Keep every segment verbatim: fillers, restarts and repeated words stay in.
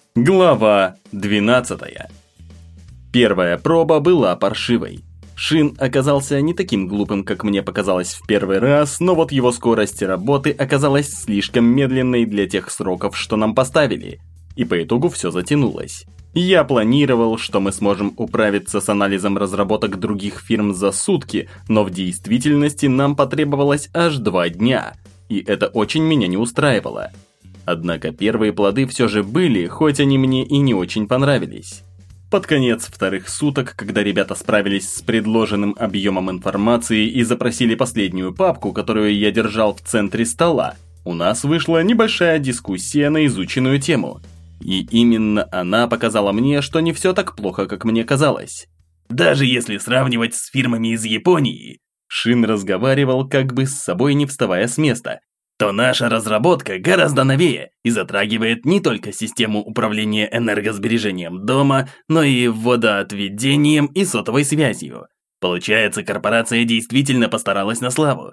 Глава двенадцатая. Первая проба была паршивой. Шин оказался не таким глупым, как мне показалось в первый раз, но вот его скорость работы оказалась слишком медленной для тех сроков, что нам поставили. И по итогу все затянулось. Я планировал, что мы сможем управиться с анализом разработок других фирм за сутки, но в действительности нам потребовалось аж два дня. И это очень меня не устраивало. Однако первые плоды все же были, хоть они мне и не очень понравились. Под конец вторых суток, когда ребята справились с предложенным объемом информации и запросили последнюю папку, которую я держал в центре стола, у нас вышла небольшая дискуссия на изученную тему. И именно она показала мне, что не все так плохо, как мне казалось. Даже если сравнивать с фирмами из Японии, Шин разговаривал, как бы с собой не вставая с места, то наша разработка гораздо новее и затрагивает не только систему управления энергосбережением дома, но и водоотведением и сотовой связью. Получается, корпорация действительно постаралась на славу.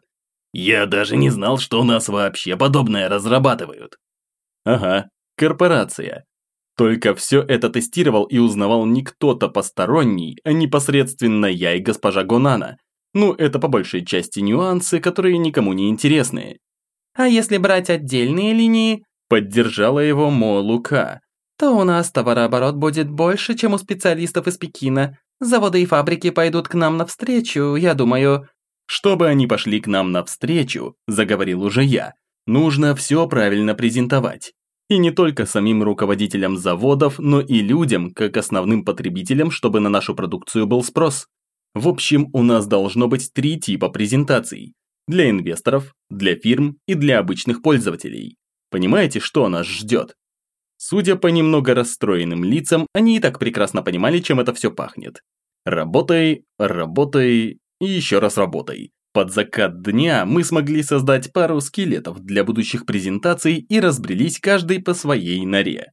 Я даже не знал, что у нас вообще подобное разрабатывают. Ага, корпорация. Только все это тестировал и узнавал не кто-то посторонний, а непосредственно я и госпожа Гонана. Ну, это по большей части нюансы, которые никому не интересны. А если брать отдельные линии, поддержала его Мо Лука, то у нас товарооборот будет больше, чем у специалистов из Пекина. Заводы и фабрики пойдут к нам навстречу, я думаю. Чтобы они пошли к нам навстречу, заговорил уже я, нужно все правильно презентовать. И не только самим руководителям заводов, но и людям, как основным потребителям, чтобы на нашу продукцию был спрос. В общем, у нас должно быть три типа презентаций. Для инвесторов, для фирм и для обычных пользователей. Понимаете, что нас ждет? Судя по немного расстроенным лицам, они и так прекрасно понимали, чем это все пахнет. Работай, работай и еще раз работай. Под закат дня мы смогли создать пару скелетов для будущих презентаций и разбрелись каждый по своей норе.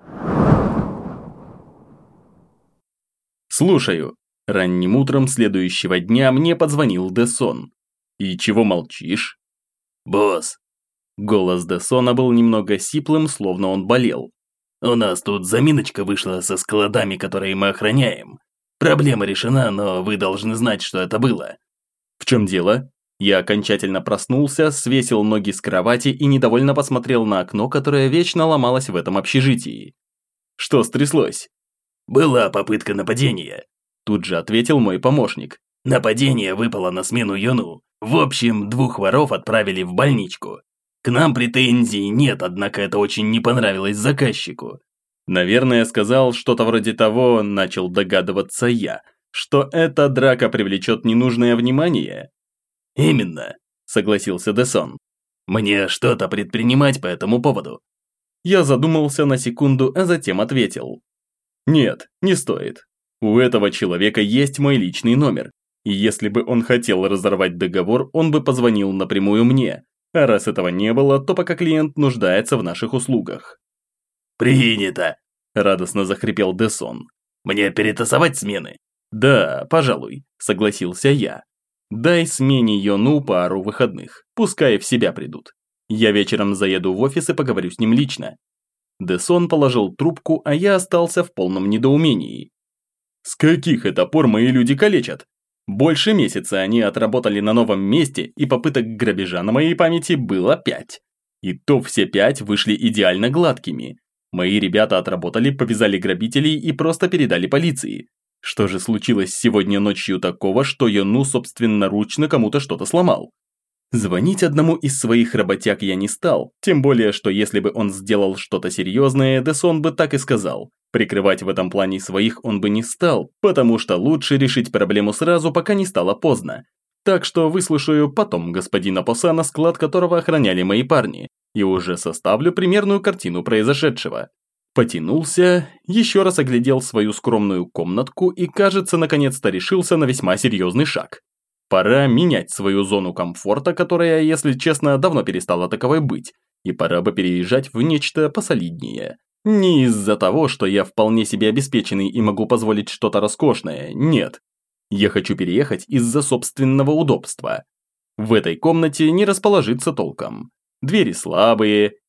Слушаю. Ранним утром следующего дня мне позвонил Дэсон. «И чего молчишь?» «Босс!» Голос Дэсона был немного сиплым, словно он болел. «У нас тут заминочка вышла со складами, которые мы охраняем. Проблема решена, но вы должны знать, что это было». «В чем дело?» Я окончательно проснулся, свесил ноги с кровати и недовольно посмотрел на окно, которое вечно ломалось в этом общежитии. «Что стряслось?» «Была попытка нападения», тут же ответил мой помощник. «Нападение выпало на смену Йону. В общем, двух воров отправили в больничку. К нам претензий нет, однако это очень не понравилось заказчику». Наверное, сказал что-то вроде того, начал догадываться я, что эта драка привлечет ненужное внимание. «Именно», согласился Дэсон. «Мне что-то предпринимать по этому поводу?» Я задумался на секунду, а затем ответил. «Нет, не стоит. У этого человека есть мой личный номер. И если бы он хотел разорвать договор, он бы позвонил напрямую мне. А раз этого не было, то пока клиент нуждается в наших услугах». «Принято!» – радостно захрипел Дэсон. «Мне перетасовать смены?» «Да, пожалуй», – согласился я. «Дай смене Йону пару выходных, пускай в себя придут. Я вечером заеду в офис и поговорю с ним лично». Дэсон положил трубку, а я остался в полном недоумении. «С каких это пор мои люди калечат? Больше месяца они отработали на новом месте, и попыток грабежа на моей памяти было пять. И то все пять вышли идеально гладкими. Мои ребята отработали, повязали грабителей и просто передали полиции. Что же случилось сегодня ночью такого, что Йону собственноручно кому-то что-то сломал? Звонить одному из своих работяг я не стал, тем более, что если бы он сделал что-то серьезное, Дэсон бы так и сказал. Прикрывать в этом плане своих он бы не стал, потому что лучше решить проблему сразу, пока не стало поздно. Так что выслушаю потом господина Посана, склад которого охраняли мои парни, и уже составлю примерную картину произошедшего. Потянулся, еще раз оглядел свою скромную комнатку и, кажется, наконец-то решился на весьма серьезный шаг. Пора менять свою зону комфорта, которая, если честно, давно перестала таковой быть, и пора бы переезжать в нечто посолиднее. Не из-за того, что я вполне себе обеспеченный и могу позволить что-то роскошное, нет. Я хочу переехать из-за собственного удобства. В этой комнате не расположиться толком. Двери слабые,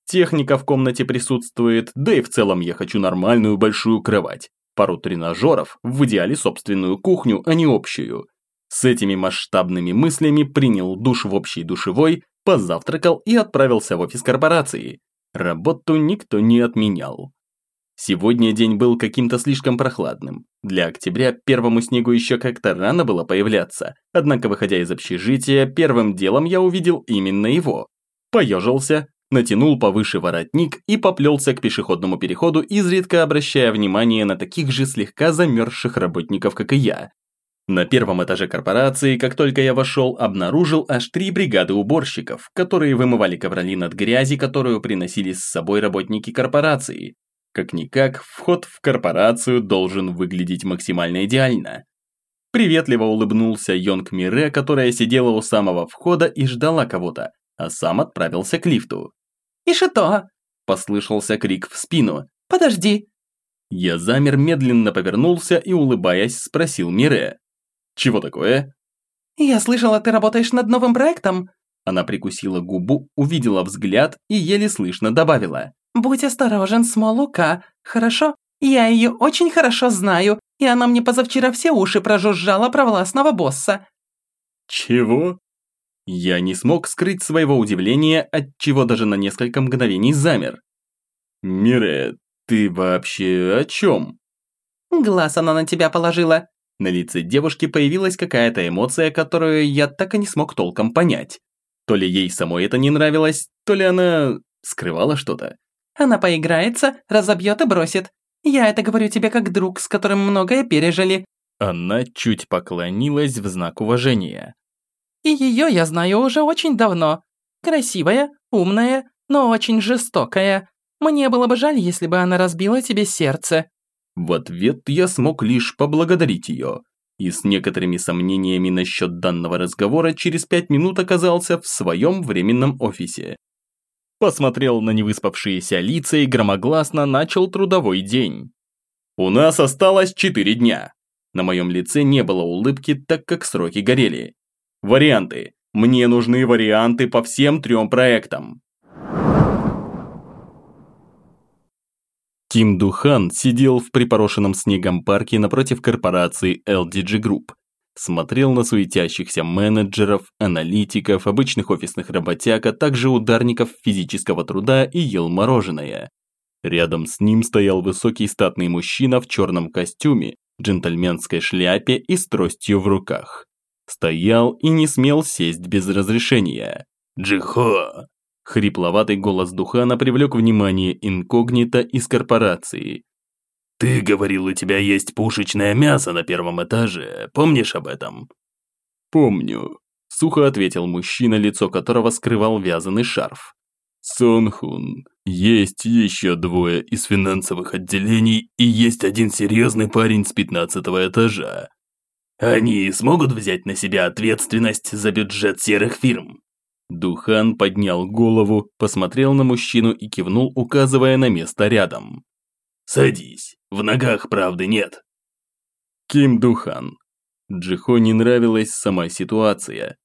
Техника в комнате присутствует, да и в целом я хочу нормальную большую кровать, пару тренажеров, в идеале собственную кухню, а не общую. С этими масштабными мыслями принял душ в общей душевой, позавтракал и отправился в офис корпорации. Работу никто не отменял. Сегодня день был каким-то слишком прохладным. Для октября первому снегу еще как-то рано было появляться, однако, выходя из общежития, первым делом я увидел именно его. Поежился, натянул повыше воротник и поплелся к пешеходному переходу, изредка обращая внимание на таких же слегка замерзших работников, как и я. На первом этаже корпорации, как только я вошел, обнаружил аж три бригады уборщиков, которые вымывали ковролин от грязи, которую приносили с собой работники корпорации. Как-никак, вход в корпорацию должен выглядеть максимально идеально. Приветливо улыбнулся Йонг Мире, которая сидела у самого входа и ждала кого-то, а сам отправился к лифту. «Ишито!» – послышался крик в спину. «Подожди!» Я замер, медленно повернулся и, улыбаясь, спросил Мире. «Чего такое?» «Я слышала, ты работаешь над новым проектом?» Она прикусила губу, увидела взгляд и еле слышно добавила. «Будь осторожен с Молука, хорошо? Я ее очень хорошо знаю, и она мне позавчера все уши прожужжала про властного босса». «Чего?» Я не смог скрыть своего удивления, отчего даже на несколько мгновений замер. «Мире, ты вообще о чем?» «Глаз она на тебя положила». На лице девушки появилась какая-то эмоция, которую я так и не смог толком понять. То ли ей самой это не нравилось, то ли она скрывала что-то. «Она поиграется, разобьет и бросит. Я это говорю тебе как друг, с которым многое пережили». Она чуть поклонилась в знак уважения. «И ее я знаю уже очень давно. Красивая, умная, но очень жестокая. Мне было бы жаль, если бы она разбила тебе сердце». В ответ я смог лишь поблагодарить ее. И с некоторыми сомнениями насчет данного разговора через пять минут оказался в своем временном офисе. Посмотрел на невыспавшиеся лица и громогласно начал трудовой день. У нас осталось четыре дня. На моем лице не было улыбки, так как сроки горели. Варианты. Мне нужны варианты по всем трем проектам. Ким Духан сидел в припорошенном снегом парке напротив корпорации эл ди джи Group. Смотрел на суетящихся менеджеров, аналитиков, обычных офисных работяг, а также ударников физического труда и ел мороженое. Рядом с ним стоял высокий статный мужчина в черном костюме, джентльменской шляпе и с тростью в руках. Стоял и не смел сесть без разрешения. «Джихо!» Хрипловатый голос Духана привлек внимание инкогнито из корпорации. «Ты говорил, у тебя есть пушечное мясо на первом этаже, помнишь об этом?» «Помню», – сухо ответил мужчина, лицо которого скрывал вязаный шарф. «Сонхун, есть еще двое из финансовых отделений и есть один серьезный парень с пятнадцатого этажа. Они смогут взять на себя ответственность за бюджет серых фирм?» Духан поднял голову, посмотрел на мужчину и кивнул, указывая на место рядом. «Садись, в ногах правды нет». Ким Духан. Джихо не нравилась сама ситуация.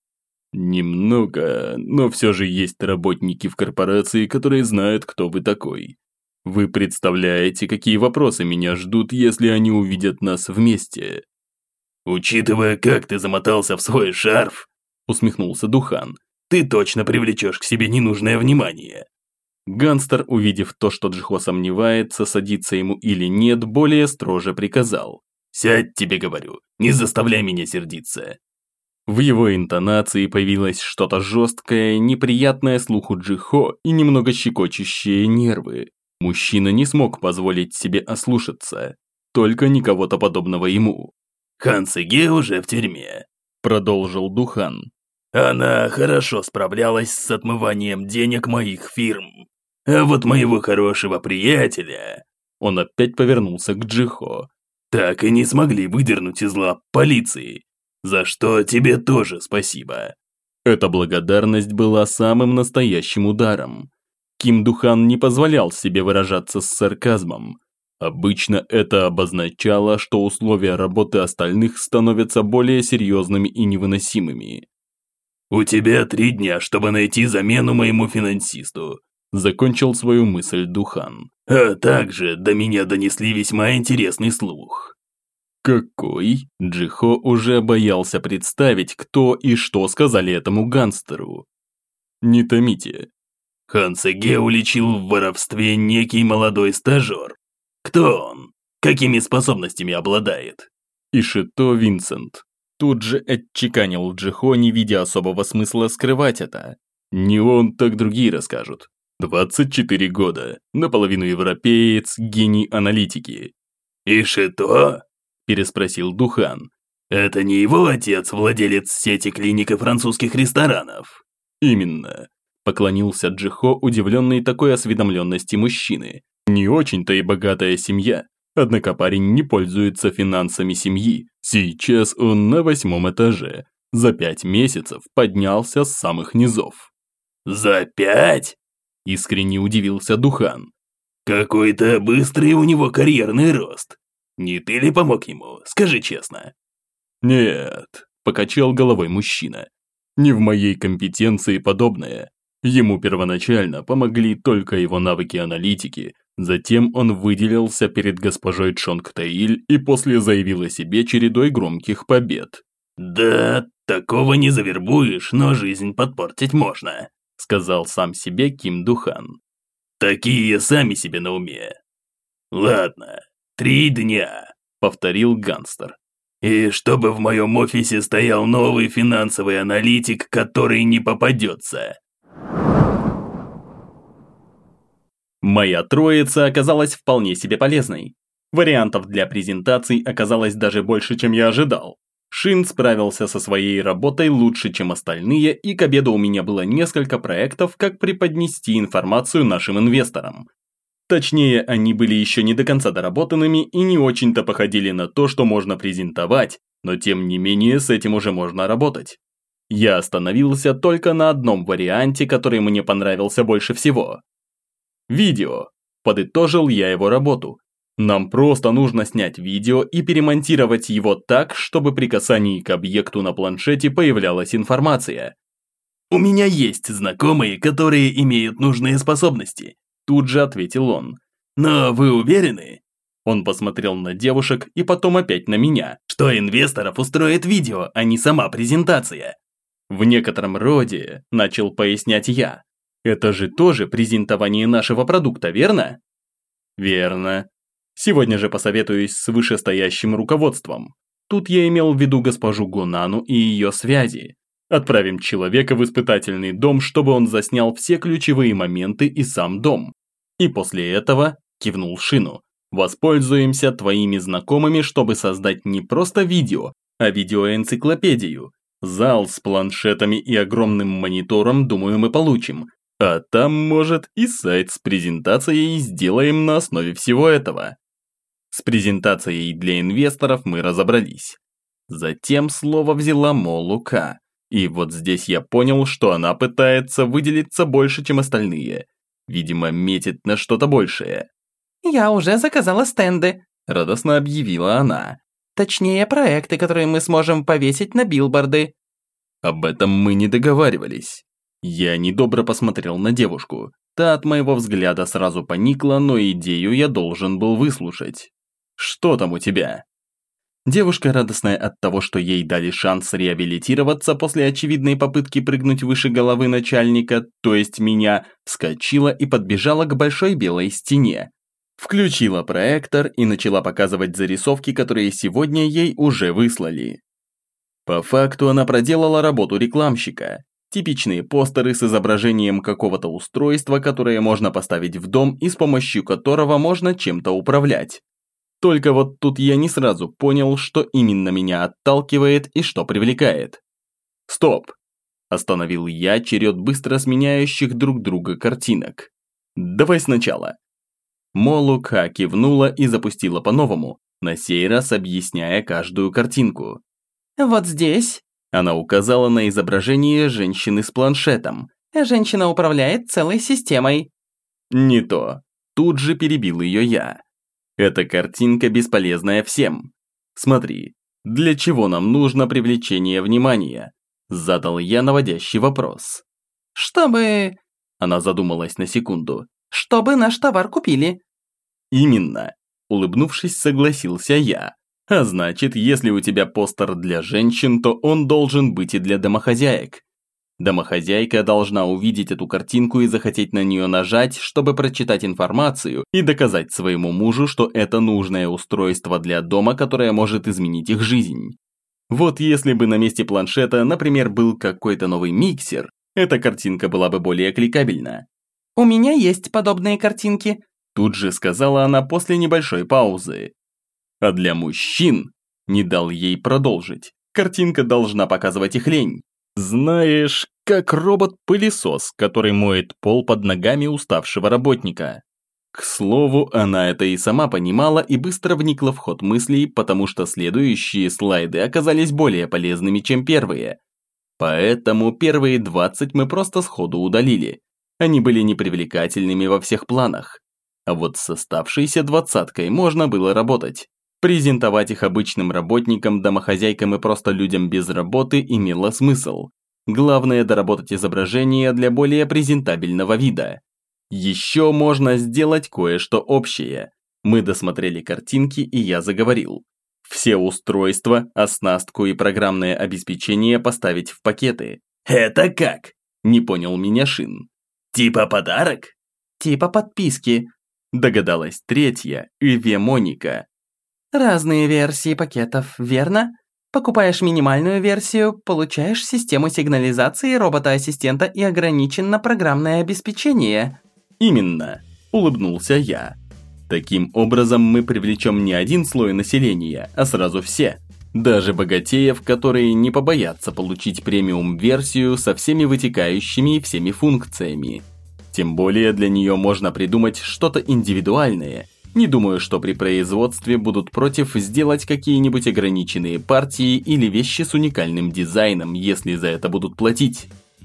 Немного, но все же есть работники в корпорации, которые знают, кто вы такой. Вы представляете, какие вопросы меня ждут, если они увидят нас вместе? «Учитывая, как ты замотался в свой шарф», усмехнулся Духан, «ты точно привлечешь к себе ненужное внимание». Гангстер, увидев то, что Джихо сомневается, садиться ему или нет, более строже приказал. «Сядь, тебе говорю, не заставляй меня сердиться». В его интонации появилось что-то жесткое, неприятное слуху Джихо и немного щекочущие нервы. Мужчина не смог позволить себе ослушаться, только не кого-то подобного ему. «Хан Сэге уже в тюрьме», – продолжил Духан. «Она хорошо справлялась с отмыванием денег моих фирм. А вот моего хорошего приятеля...» Он опять повернулся к Джихо. «Так и не смогли выдернуть из лап полиции. За что тебе тоже спасибо». Эта благодарность была самым настоящим ударом. Ким Духан не позволял себе выражаться с сарказмом. Обычно это обозначало, что условия работы остальных становятся более серьезными и невыносимыми. «У тебя три дня, чтобы найти замену моему финансисту. Закончил свою мысль Духан. А также до меня донесли весьма интересный слух. Какой? Джихо уже боялся представить, кто и что сказали этому гангстеру. Не томите. Хан Сэге уличил в воровстве некий молодой стажер. Кто он? Какими способностями обладает? Ишито Винсент. Тут же отчеканил Джихо, не видя особого смысла скрывать это. Не он, так другие расскажут. двадцать четыре года, наполовину европеец, гений аналитики. «Ишито?» – переспросил Духан. «Это не его отец, владелец сети клиник и французских ресторанов?» «Именно», – поклонился Джихо, удивленный такой осведомленности мужчины. «Не очень-то и богатая семья, однако парень не пользуется финансами семьи. Сейчас он на восьмом этаже. За пять месяцев поднялся с самых низов». «За пять?» – искренне удивился Духан. «Какой-то быстрый у него карьерный рост. Не ты ли помог ему, скажи честно?» «Нет», – покачал головой мужчина. «Не в моей компетенции подобное. Ему первоначально помогли только его навыки аналитики, затем он выделился перед госпожой Чонг Таиль и после заявил о себе чередой громких побед». «Да, такого не завербуешь, но жизнь подпортить можно», – сказал сам себе Ким Духан. «Такие сами себе на уме». «Ладно, три дня», – повторил гангстер. «И чтобы в моем офисе стоял новый финансовый аналитик, который не попадется». Моя троица оказалась вполне себе полезной. Вариантов для презентаций оказалось даже больше, чем я ожидал. Шин справился со своей работой лучше, чем остальные, и к обеду у меня было несколько проектов, как преподнести информацию нашим инвесторам. Точнее, они были еще не до конца доработанными и не очень-то походили на то, что можно презентовать, но тем не менее с этим уже можно работать. Я остановился только на одном варианте, который мне понравился больше всего. Видео. Подытожил я его работу. Нам просто нужно снять видео и перемонтировать его так, чтобы при касании к объекту на планшете появлялась информация. «У меня есть знакомые, которые имеют нужные способности», тут же ответил он. «Но вы уверены?» Он посмотрел на девушек и потом опять на меня, что инвесторов устроит видео, а не сама презентация. В некотором роде, начал пояснять я. Это же тоже презентование нашего продукта, верно? Верно. Сегодня же посоветуюсь с вышестоящим руководством. Тут я имел в виду госпожу Гонану и ее связи. Отправим человека в испытательный дом, чтобы он заснял все ключевые моменты и сам дом. И после этого, кивнул Шину, воспользуемся твоими знакомыми, чтобы создать не просто видео, а видеоэнциклопедию. Зал с планшетами и огромным монитором, думаю, мы получим. А там, может, и сайт с презентацией сделаем на основе всего этого. С презентацией для инвесторов мы разобрались. Затем слово взяла Мо Лука. И вот здесь я понял, что она пытается выделиться больше, чем остальные. Видимо, метит на что-то большее. «Я уже заказала стенды», – радостно объявила она. «Точнее, проекты, которые мы сможем повесить на билборды». Об этом мы не договаривались. Я недобро посмотрел на девушку. Та от моего взгляда сразу поникла, но идею я должен был выслушать. «Что там у тебя?» Девушка, радостная от того, что ей дали шанс реабилитироваться после очевидной попытки прыгнуть выше головы начальника, то есть меня, вскочила и подбежала к большой белой стене. Включила проектор и начала показывать зарисовки, которые сегодня ей уже выслали. По факту она проделала работу рекламщика. Типичные постеры с изображением какого-то устройства, которое можно поставить в дом и с помощью которого можно чем-то управлять. Только вот тут я не сразу понял, что именно меня отталкивает и что привлекает. Стоп! Остановил я черед быстро сменяющих друг друга картинок. Давай сначала. Мо Лука кивнула и запустила по-новому, на сей раз объясняя каждую картинку. «Вот здесь», – она указала на изображение женщины с планшетом. «Женщина управляет целой системой». Не то. Тут же перебил ее я. Эта картинка бесполезная всем. Смотри, для чего нам нужно привлечение внимания? Задал я наводящий вопрос. Чтобы... Она задумалась на секунду. «Чтобы наш товар купили». «Именно», – улыбнувшись, согласился я. «А значит, если у тебя постер для женщин, то он должен быть и для домохозяек. Домохозяйка должна увидеть эту картинку и захотеть на нее нажать, чтобы прочитать информацию и доказать своему мужу, что это нужное устройство для дома, которое может изменить их жизнь. Вот если бы на месте планшета, например, был какой-то новый миксер, эта картинка была бы более кликабельна». «У меня есть подобные картинки», – тут же сказала она после небольшой паузы. «А для мужчин», – не дал ей продолжить, картинка должна показывать их лень. Знаешь, как робот-пылесос, который моет пол под ногами уставшего работника. К слову, она это и сама понимала и быстро вникла в ход мыслей, потому что следующие слайды оказались более полезными, чем первые. Поэтому первые двадцать мы просто сходу удалили. Они были непривлекательными во всех планах. А вот с оставшейся двадцаткой можно было работать. Презентовать их обычным работникам, домохозяйкам и просто людям без работы имело смысл. Главное доработать изображение для более презентабельного вида. Еще можно сделать кое-что общее. Мы досмотрели картинки, и я заговорил. Все устройства, оснастку и программное обеспечение поставить в пакеты. «Это как?» – не понял меня Шин. «Типа подарок?» «Типа подписки», – догадалась третья, Иве Моника. «Разные версии пакетов, верно? Покупаешь минимальную версию, получаешь систему сигнализации робота-ассистента и ограниченно программное обеспечение». «Именно», – улыбнулся я. «Таким образом мы привлечем не один слой населения, а сразу все. Даже богатеев, которые не побоятся получить премиум-версию со всеми вытекающими и всеми функциями. Тем более для нее можно придумать что-то индивидуальное. Не думаю, что при производстве будут против сделать какие-нибудь ограниченные партии или вещи с уникальным дизайном, если за это будут платить».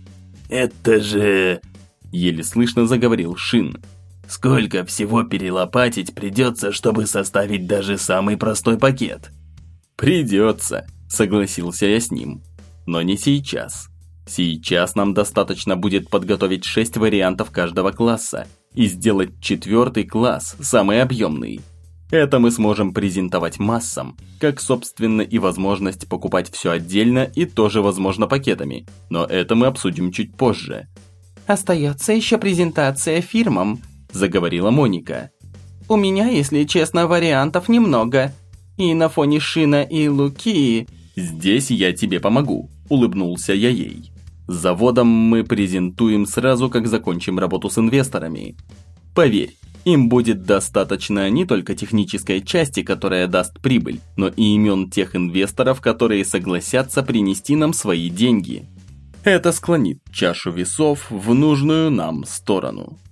«Это же...» – еле слышно заговорил Шин. «Сколько всего перелопатить придется, чтобы составить даже самый простой пакет?» «Придется», – согласился я с ним. «Но не сейчас. Сейчас нам достаточно будет подготовить шесть вариантов каждого класса и сделать четвертый класс, самый объемный. Это мы сможем презентовать массам, как, собственно, и возможность покупать все отдельно и тоже, возможно, пакетами, но это мы обсудим чуть позже». «Остается еще презентация фирмам», – заговорила Моника. «У меня, если честно, вариантов немного. И на фоне Шина и Луки...» «Здесь я тебе помогу», – улыбнулся я ей. «Заводом мы презентуем сразу, как закончим работу с инвесторами. Поверь, им будет достаточно не только технической части, которая даст прибыль, но и имен тех инвесторов, которые согласятся принести нам свои деньги. Это склонит чашу весов в нужную нам сторону».